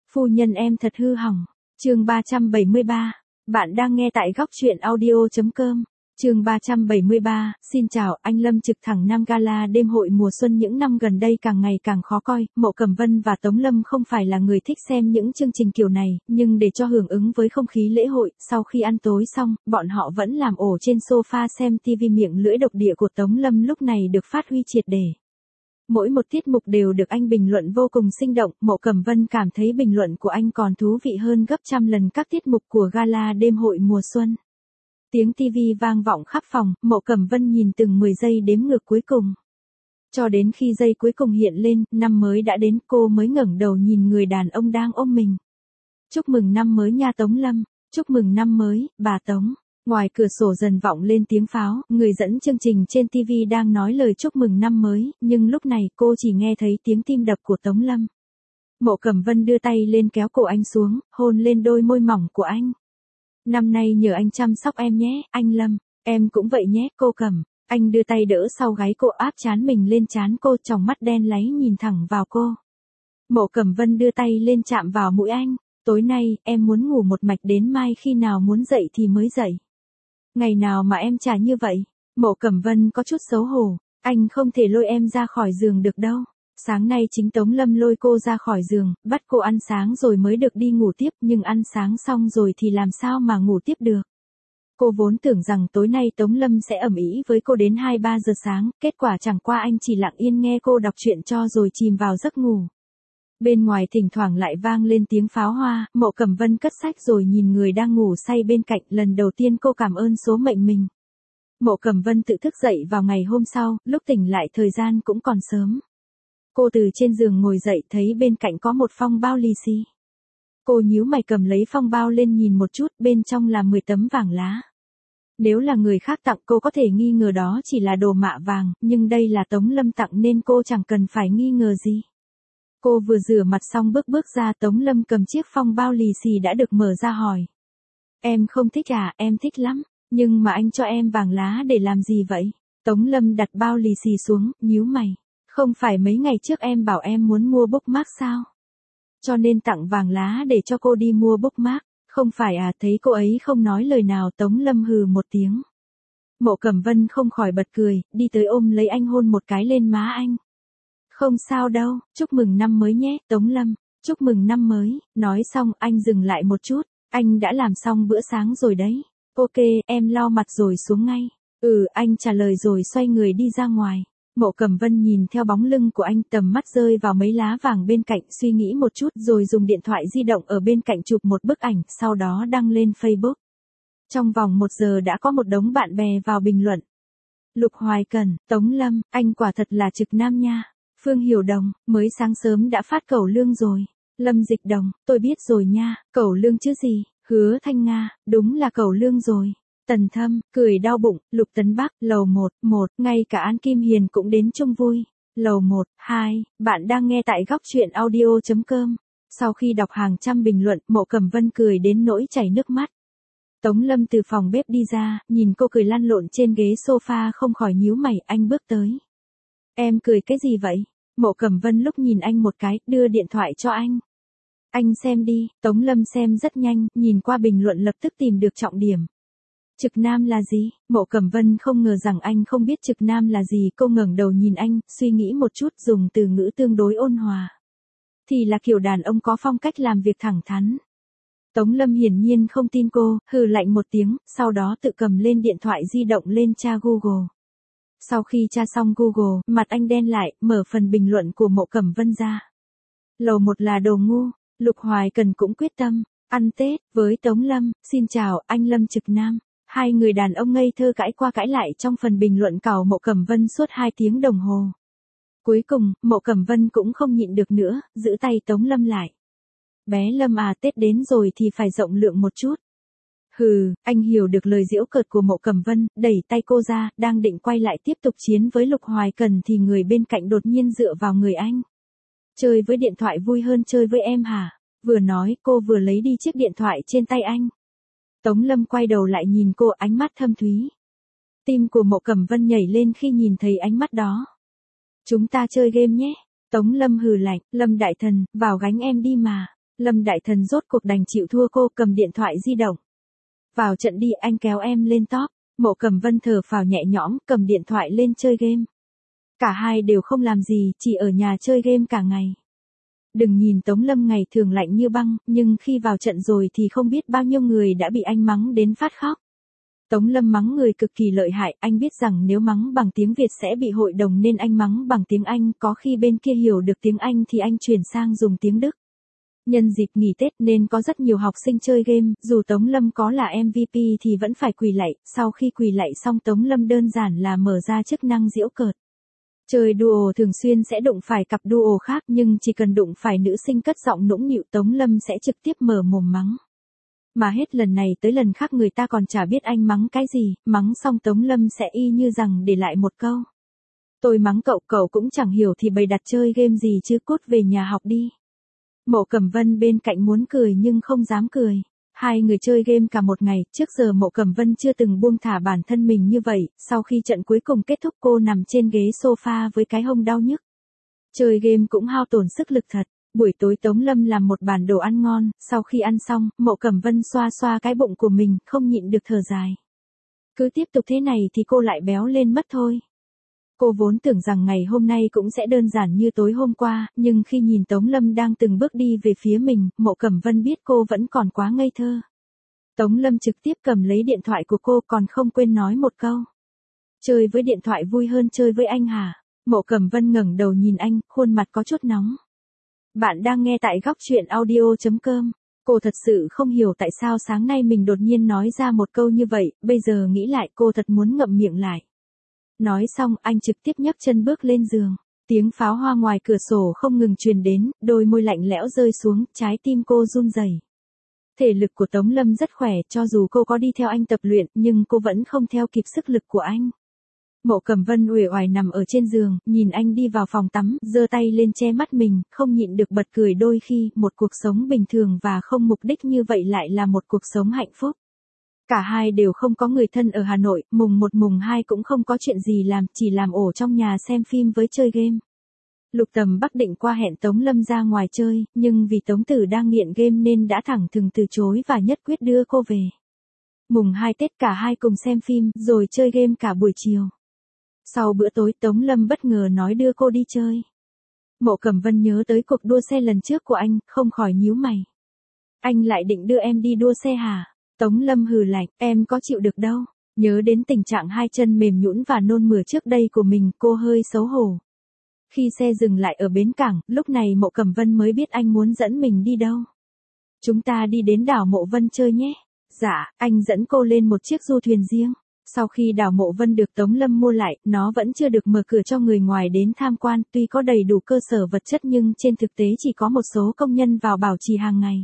Phu nhân em thật hư hỏng. Chương 373. Bạn đang nghe tại góc truyện audio.com. Chương 373, xin chào, anh Lâm Trực thẳng Nam Gala đêm hội mùa xuân những năm gần đây càng ngày càng khó coi, Mộ Cẩm Vân và Tống Lâm không phải là người thích xem những chương trình kiểu này, nhưng để cho hưởng ứng với không khí lễ hội, sau khi ăn tối xong, bọn họ vẫn làm ổ trên sofa xem TV. Miệng lưỡi độc địa của Tống Lâm lúc này được phát huy triệt để. Mỗi một tiết mục đều được anh bình luận vô cùng sinh động, Mộ Cẩm Vân cảm thấy bình luận của anh còn thú vị hơn gấp trăm lần các tiết mục của gala đêm hội mùa xuân. Tiếng TV vang vọng khắp phòng, Mộ Cẩm Vân nhìn từng 10 giây đếm ngược cuối cùng. Cho đến khi giây cuối cùng hiện lên, năm mới đã đến, cô mới ngẩng đầu nhìn người đàn ông đang ôm mình. Chúc mừng năm mới nha Tống Lâm, chúc mừng năm mới, bà Tống. Ngoài cửa sổ dần vọng lên tiếng pháo, người dẫn chương trình trên TV đang nói lời chúc mừng năm mới, nhưng lúc này cô chỉ nghe thấy tiếng tim đập của Tống Lâm. Mộ Cẩm Vân đưa tay lên kéo cổ anh xuống, hôn lên đôi môi mỏng của anh. Năm nay nhờ anh chăm sóc em nhé, anh Lâm, em cũng vậy nhé, cô Cẩm. Anh đưa tay đỡ sau gáy cô, áp trán mình lên trán cô, tròng mắt đen láy nhìn thẳng vào cô. Mộ Cẩm Vân đưa tay lên chạm vào mũi anh, tối nay, em muốn ngủ một mạch đến mai, khi nào muốn dậy thì mới dậy. Ngày nào mà em trả như vậy? Mộ Cẩm Vân có chút xấu hổ, anh không thể lôi em ra khỏi giường được đâu. Sáng nay chính Tống Lâm lôi cô ra khỏi giường, bắt cô ăn sáng rồi mới được đi ngủ tiếp, nhưng ăn sáng xong rồi thì làm sao mà ngủ tiếp được. Cô vốn tưởng rằng tối nay Tống Lâm sẽ ầm ĩ với cô đến 2-3 giờ sáng, kết quả chẳng qua anh chỉ lặng yên nghe cô đọc truyện cho rồi chìm vào giấc ngủ. Bên ngoài thỉnh thoảng lại vang lên tiếng pháo hoa, Mộ Cẩm Vân cất sách rồi nhìn người đang ngủ say bên cạnh, lần đầu tiên cô cảm ơn số mệnh mình. Mộ Cẩm Vân tự thức dậy vào ngày hôm sau, lúc tỉnh lại thời gian cũng còn sớm. Cô từ trên giường ngồi dậy thấy bên cạnh có một phong bao lì xì. Cô nhíu mày cầm lấy phong bao lên nhìn một chút, bên trong là 10 tấm vàng lá. Nếu là người khác tặng cô có thể nghi ngờ đó chỉ là đồ mạ vàng, nhưng đây là Tống Lâm tặng nên cô chẳng cần phải nghi ngờ gì. Cô vừa rửa mặt xong bước ra, Tống Lâm cầm chiếc phong bao lì xì đã được mở ra hỏi. Em không thích à? Em thích lắm, nhưng mà anh cho em vàng lá để làm gì vậy? Tống Lâm đặt bao lì xì xuống, nhíu mày. Không phải mấy ngày trước em bảo em muốn mua bookmark sao? Cho nên tặng vàng lá để cho cô đi mua bookmark. Không phải à? Thấy cô ấy không nói lời nào, Tống Lâm hừ một tiếng. Mộ Cẩm Vân không khỏi bật cười, đi tới ôm lấy anh, hôn một cái lên má anh. Không sao đâu, chúc mừng năm mới nhé, Tống Lâm, chúc mừng năm mới. Nói xong anh dừng lại một chút, anh đã làm xong bữa sáng rồi đấy. Ok, em lau mặt rồi xuống ngay. Anh trả lời rồi xoay người đi ra ngoài. Mộ Cẩm Vân nhìn theo bóng lưng của anh, tầm mắt rơi vào mấy lá vàng bên cạnh, suy nghĩ một chút rồi dùng điện thoại di động ở bên cạnh chụp một bức ảnh, sau đó đăng lên Facebook. Trong vòng 1 giờ đã có một đống bạn bè vào bình luận. Lục Hoài Cần, Tống Lâm, anh quả thật là trực nam nha. Phương Hiểu Đồng, mới sáng sớm đã phát cẩu lương rồi. Lâm Dịch Đồng, tôi biết rồi nha, cẩu lương chứ gì. Hứa Thanh Nga, đúng là cẩu lương rồi. Tần Thâm, cười đau bụng. Lục Tấn Bắc, lầu 1, ngay cả An Kim Hiền cũng đến chung vui. Lầu 1, 2, bạn đang nghe tại góc truyện audio.com. Sau khi đọc hàng trăm bình luận, Mộ Cẩm Vân cười đến nỗi chảy nước mắt. Tống Lâm từ phòng bếp đi ra, nhìn cô cười lăn lộn trên ghế sofa không khỏi nhíu mày, anh bước tới. Em cười cái gì vậy? Mộ Cẩm Vân lúc nhìn anh một cái, đưa điện thoại cho anh. Anh xem đi. Tống Lâm xem rất nhanh, nhìn qua bình luận lập tức tìm được trọng điểm. Trực nam là gì? Mộ Cẩm Vân không ngờ rằng anh không biết trực nam là gì, cô ngẩng đầu nhìn anh, suy nghĩ một chút, dùng từ ngữ tương đối ôn hòa. Thì là kiểu đàn ông có phong cách làm việc thẳng thắn. Tống Lâm hiển nhiên không tin cô, hừ lạnh một tiếng, sau đó tự cầm lên điện thoại di động lên tra Google. Sau khi tra xong Google, mặt anh đen lại, mở phần bình luận của Mộ Cẩm Vân ra. Lầu 1 là đồ ngu. Lục Hoài Cần cũng quyết tâm ăn Tết với Tống Lâm. Xin chào, anh Lâm Trực Nam. Hai người đàn ông ngây thơ cãi qua cãi lại trong phần bình luận cào Mộ Cẩm Vân suốt 2 tiếng đồng hồ. Cuối cùng, Mộ Cẩm Vân cũng không nhịn được nữa, giữ tay Tống Lâm lại. Bé Lâm à, Tết đến rồi thì phải rộng lượng một chút. Hừ, anh hiểu được lời giễu cợt của Mộ Cẩm Vân, đẩy tay cô ra, đang định quay lại tiếp tục chiến với Lục Hoài Cần thì người bên cạnh đột nhiên dựa vào người anh. Chơi với điện thoại vui hơn chơi với em hả? Vừa nói cô vừa lấy đi chiếc điện thoại trên tay anh. Tống Lâm quay đầu lại nhìn cô, ánh mắt thâm thúy. Tim của Mộ Cẩm Vân nhảy lên khi nhìn thấy ánh mắt đó. Chúng ta chơi game nhé. Tống Lâm hừ lạnh, Lâm đại thần, vào gánh em đi mà. Lâm Đại Thần rốt cuộc đành chịu thua, cô cầm điện thoại di động. Vào trận đi, anh kéo em lên top. Mộ Cẩm Vân thở phào nhẹ nhõm, cầm điện thoại lên chơi game. Cả hai đều không làm gì, chỉ ở nhà chơi game cả ngày. Đừng nhìn Tống Lâm ngày thường lạnh như băng, nhưng khi vào trận rồi thì không biết bao nhiêu người đã bị anh mắng đến phát khóc. Tống Lâm mắng người cực kỳ lợi hại, anh biết rằng nếu mắng bằng tiếng Việt sẽ bị hội đồng nên anh mắng bằng tiếng Anh, có khi bên kia hiểu được tiếng Anh thì anh chuyển sang dùng tiếng Đức. Nhân dịp nghỉ Tết nên có rất nhiều học sinh chơi game, dù Tống Lâm có là MVP thì vẫn phải quỳ lạy, sau khi quỳ lạy xong Tống Lâm đơn giản là mở ra chức năng giễu cợt. Chơi duo thường xuyên sẽ đụng phải cặp duo khác, nhưng chỉ cần đụng phải nữ sinh cất giọng nũng nịu Tống Lâm sẽ trực tiếp mở mồm mắng. Mà hết lần này tới lần khác người ta còn chả biết anh mắng cái gì, mắng xong Tống Lâm sẽ y như rằng để lại một câu. Tôi mắng cậu, cậu cũng chẳng hiểu thì bày đặt chơi game gì chứ, cút về nhà học đi. Mộ Cẩm Vân bên cạnh muốn cười nhưng không dám cười. Hai người chơi game cả một ngày, trước giờ Mộ Cẩm Vân chưa từng buông thả bản thân mình như vậy, sau khi trận cuối cùng kết thúc cô nằm trên ghế sofa với cái hông đau nhức. Chơi game cũng hao tổn sức lực thật. Buổi tối Tống Lâm làm một bàn đồ ăn ngon, sau khi ăn xong, Mộ Cẩm Vân xoa xoa cái bụng của mình, không nhịn được thở dài. Cứ tiếp tục thế này thì cô lại béo lên mất thôi. Cô vốn tưởng rằng ngày hôm nay cũng sẽ đơn giản như tối hôm qua, nhưng khi nhìn Tống Lâm đang từng bước đi về phía mình, Mộ Cẩm Vân biết cô vẫn còn quá ngây thơ. Tống Lâm trực tiếp cầm lấy điện thoại của cô còn không quên nói một câu. Chơi với điện thoại vui hơn chơi với anh hả? Mộ Cẩm Vân ngẩng đầu nhìn anh, khuôn mặt có chút nóng. Bạn đang nghe tại góc truyện audio.com. Cô thật sự không hiểu tại sao sáng nay mình đột nhiên nói ra một câu như vậy, bây giờ nghĩ lại cô thật muốn ngậm miệng lại. Nói xong anh trực tiếp nhấc chân bước lên giường. Tiếng pháo hoa ngoài cửa sổ không ngừng truyền đến, đôi môi lạnh lẽo rơi xuống, trái tim cô run rẩy. Thể lực của Tống Lâm rất khỏe, cho dù cô có đi theo anh tập luyện, nhưng cô vẫn không theo kịp sức lực của anh. Mộ Cẩm Vân uể oải nằm ở trên giường, nhìn anh đi vào phòng tắm, giơ tay lên che mắt mình, không nhịn được bật cười, đôi khi, một cuộc sống bình thường và không mục đích như vậy lại là một cuộc sống hạnh phúc. Cả hai đều không có người thân ở Hà Nội, mùng 1 mùng 2 cũng không có chuyện gì làm, chỉ làm ổ trong nhà xem phim với chơi game. Lục Tầm Bắc định qua hẹn Tống Lâm ra ngoài chơi, nhưng vì Tống Tử đang nghiện game nên đã thẳng thừng từ chối và nhất quyết đưa cô về. Mùng 2 Tết cả hai cùng xem phim, rồi chơi game cả buổi chiều. Sau bữa tối Tống Lâm bất ngờ nói đưa cô đi chơi. Mộ Cẩm Vân nhớ tới cuộc đua xe lần trước của anh, không khỏi nhíu mày. Anh lại định đưa em đi đua xe hả? Tống Lâm hừ lạnh, em có chịu được đâu. Nhớ đến tình trạng hai chân mềm nhũn và nôn mửa trước đây của mình, cô hơi xấu hổ. Khi xe dừng lại ở bến cảng, lúc này Mộ Cẩm Vân mới biết anh muốn dẫn mình đi đâu. Chúng ta đi đến đảo Mộ Vân chơi nhé. Dạ, anh dẫn cô lên một chiếc du thuyền riêng. Sau khi đảo Mộ Vân được Tống Lâm mua lại, nó vẫn chưa được mở cửa cho người ngoài đến tham quan, tuy có đầy đủ cơ sở vật chất nhưng trên thực tế chỉ có một số công nhân vào bảo trì hàng ngày.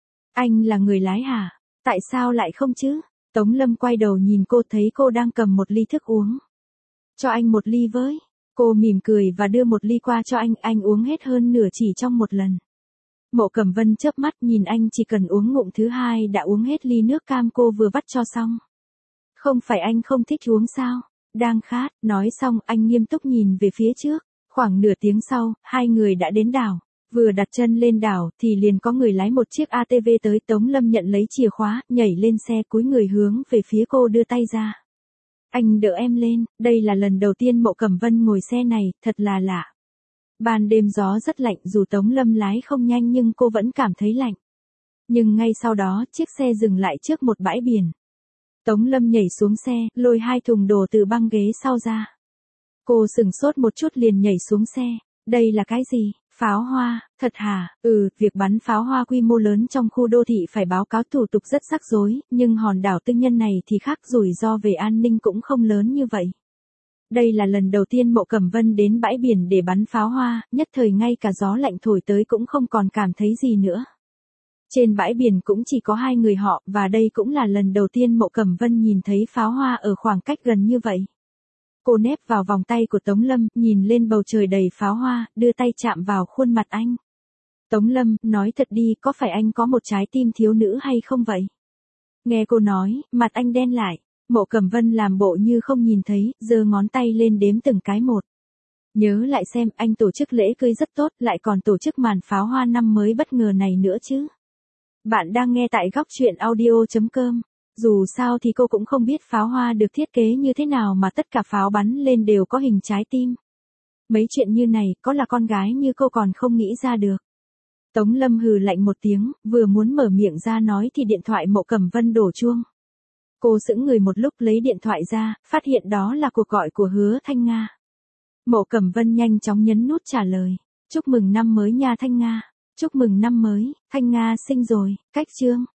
Anh là người lái hả? Tại sao lại không chứ? Tống Lâm quay đầu nhìn cô, thấy cô đang cầm một ly thức uống. Cho anh một ly với. Cô mỉm cười và đưa một ly qua cho anh uống hết hơn nửa chỉ trong một lần. Mộ Cẩm Vân chớp mắt nhìn anh, chỉ cần uống ngụm thứ hai đã uống hết ly nước cam cô vừa vắt cho xong. Không phải anh không thích uống sao? Đang khát, nói xong anh nghiêm túc nhìn về phía trước. Khoảng nửa tiếng sau, hai người đã đến đảo. Vừa đặt chân lên đảo thì liền có người lái một chiếc ATV tới. Tống Lâm nhận lấy chìa khóa, nhảy lên xe, cúi người hướng về phía cô đưa tay ra. Anh đỡ em lên, đây là lần đầu tiên Mộ Cẩm Vân ngồi xe này, thật là lạ. Ban đêm gió rất lạnh, dù Tống Lâm lái không nhanh nhưng cô vẫn cảm thấy lạnh. Nhưng ngay sau đó, chiếc xe dừng lại trước một bãi biển. Tống Lâm nhảy xuống xe, lôi 2 thùng đồ từ băng ghế sau ra. Cô sửng sốt một chút liền nhảy xuống xe. Đây là cái gì? Pháo hoa, thật hả? Việc bắn pháo hoa quy mô lớn trong khu đô thị phải báo cáo thủ tục rất rắc rối, nhưng hòn đảo tư nhân này thì khác, rủi ro về an ninh cũng không lớn như vậy. Đây là lần đầu tiên Mộ Cẩm Vân đến bãi biển để bắn pháo hoa, nhất thời ngay cả gió lạnh thổi tới cũng không còn cảm thấy gì nữa. Trên bãi biển cũng chỉ có 2 người họ, và đây cũng là lần đầu tiên Mộ Cẩm Vân nhìn thấy pháo hoa ở khoảng cách gần như vậy. Cô nép vào vòng tay của Tống Lâm, nhìn lên bầu trời đầy pháo hoa, đưa tay chạm vào khuôn mặt anh. Tống Lâm, nói thật đi, có phải anh có một trái tim thiếu nữ hay không vậy? Nghe cô nói, mặt anh đen lại. Mộ Cẩm Vân làm bộ như không nhìn thấy, giơ ngón tay lên đếm từng cái một. Nhớ lại xem, anh tổ chức lễ cưới rất tốt, lại còn tổ chức màn pháo hoa năm mới bất ngờ này nữa chứ. Bạn đang nghe tại góc chuyện audio.com. Dù sao thì cô cũng không biết pháo hoa được thiết kế như thế nào mà tất cả pháo bắn lên đều có hình trái tim. Mấy chuyện như này, có là con gái như cô còn không nghĩ ra được. Tống Lâm hừ lạnh một tiếng, vừa muốn mở miệng ra nói thì điện thoại Mộ Cẩm Vân đổ chuông. Cô sững người một lúc lấy điện thoại ra, phát hiện đó là cuộc gọi của Hứa Thanh Nga. Mộ Cẩm Vân nhanh chóng nhấn nút trả lời. Chúc mừng năm mới nha Thanh Nga. Chúc mừng năm mới, Thanh Nga sinh rồi, cách chương.